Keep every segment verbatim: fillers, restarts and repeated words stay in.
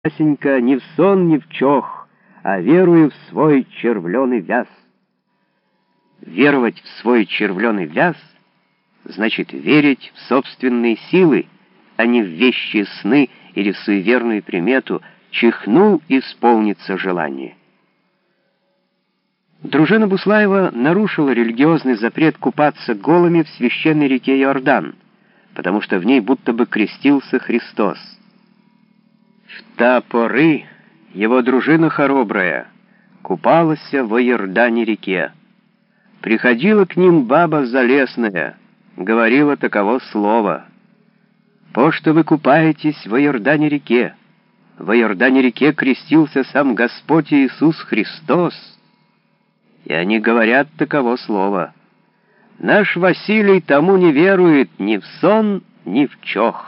Васенька, ни в сон, ни в чох, а верую в свой червленый вяз. Веровать в свой червленый вяз значит верить в собственные силы, а не в вещие сны или в суеверную примету «чихнул, исполнится желание». Дружина Буслаева нарушила религиозный запрет купаться голыми в священной реке Иордан, потому что в ней будто бы крестился Христос. В та поры его дружина хоробрая купалась во Иордане реке. Приходила к ним баба залесная, говорила таково слово: «По что вы купаетесь во Иордане реке? Во Иордане реке крестился сам Господь Иисус Христос». И они говорят таково слово: «Наш Василий тому не верует ни в сон, ни в чох».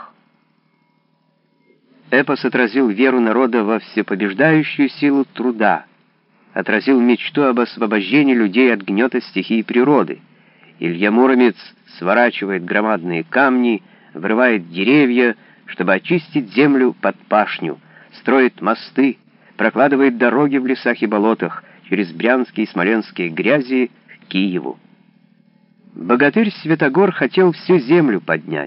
Эпос отразил веру народа во всепобеждающую силу труда, отразил мечту об освобождении людей от гнета стихии природы. Илья Муромец сворачивает громадные камни, вырывает деревья, чтобы очистить землю под пашню, строит мосты, прокладывает дороги в лесах и болотах через брянские и смоленские грязи к Киеву. Богатырь Святогор хотел всю землю поднять.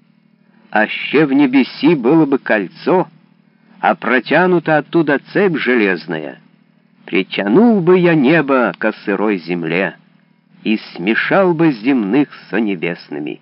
Аще в небеси было бы кольцо, а протянута оттуда цепь железная, притянул бы я небо ко сырой земле и смешал бы земных со небесными.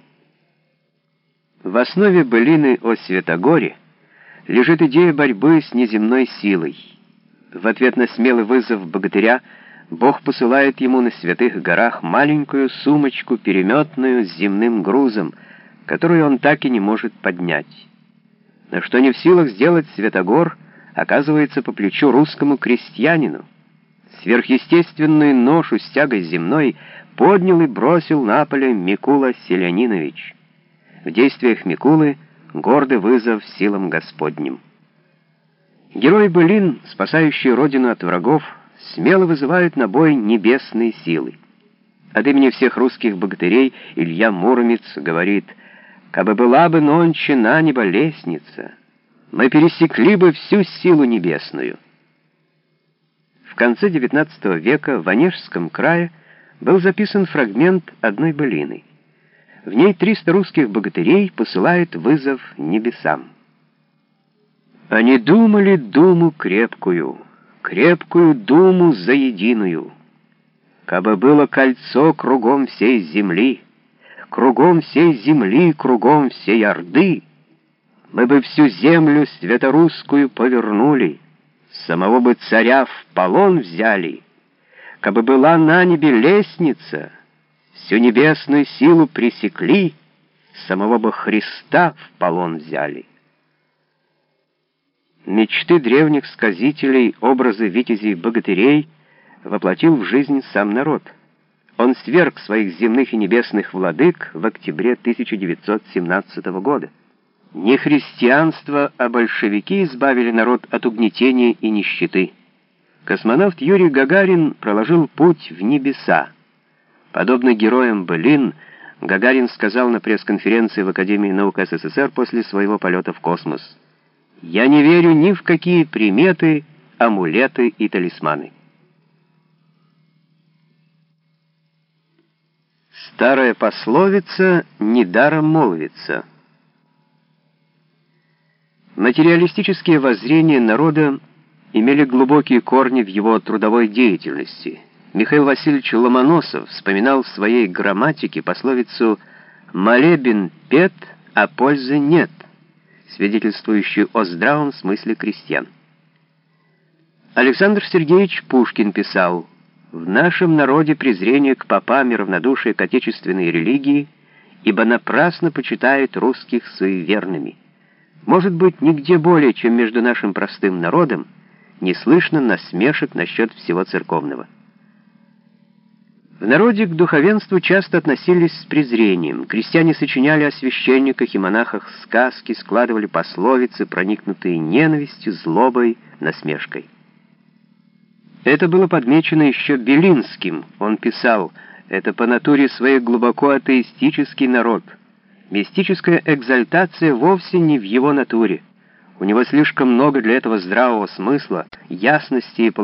В основе былины о Святогоре лежит идея борьбы с неземной силой. В ответ на смелый вызов богатыря Бог посылает ему на святых горах маленькую сумочку переметную с земным грузом, которую он так и не может поднять. Но что не в силах сделать Святогор, оказывается по плечу русскому крестьянину. Сверхъестественную ношу с тягой земной поднял и бросил на поле Микула Селянинович. В действиях Микулы гордый вызов силам Господним. Герои былин, спасающие родину от врагов, смело вызывают на бой небесные силы. От имени всех русских богатырей Илья Муромец говорит: «Кабы была бы нонче на небо лестница, мы пересекли бы всю силу небесную». В конце девятнадцатого века в Онежском крае был записан фрагмент одной былины. В ней триста русских богатырей посылают вызов небесам. Они думали думу крепкую, крепкую думу заединую. Кабы было кольцо кругом всей земли, кругом всей земли, кругом всей орды, мы бы всю землю святорусскую повернули, самого бы царя в полон взяли. Кабы была на небе лестница, всю небесную силу пресекли, самого бы Христа в полон взяли. Мечты древних сказителей, образы витязей-богатырей воплотил в жизнь сам народ. Он сверг своих земных и небесных владык в октябре тысяча девятьсот семнадцатого года. Не христианство, а большевики избавили народ от угнетения и нищеты. Космонавт Юрий Гагарин проложил путь в небеса. Подобно героям былин, Гагарин сказал на пресс-конференции в Академии наук СССР после своего полета в космос: «Я не верю ни в какие приметы, амулеты и талисманы». Старая пословица недаром молвится. Материалистические воззрения народа имели глубокие корни в его трудовой деятельности. Михаил Васильевич Ломоносов вспоминал в своей грамматике пословицу «молебен пет, а пользы нет», свидетельствующую о здравом смысле крестьян. Александр Сергеевич Пушкин писал: «В нашем народе презрение к попам и равнодушие к отечественной религии, ибо напрасно почитают русских суеверными. Может быть, нигде более, чем между нашим простым народом, не слышно насмешек насчет всего церковного». В народе к духовенству часто относились с презрением. Крестьяне сочиняли о священниках и монахах сказки, складывали пословицы, проникнутые ненавистью, злобой, насмешкой. Это было подмечено еще Белинским. Он писал: «Это по натуре своей глубоко атеистический народ. Мистическая экзальтация вовсе не в его натуре. У него слишком много для этого здравого смысла, ясности и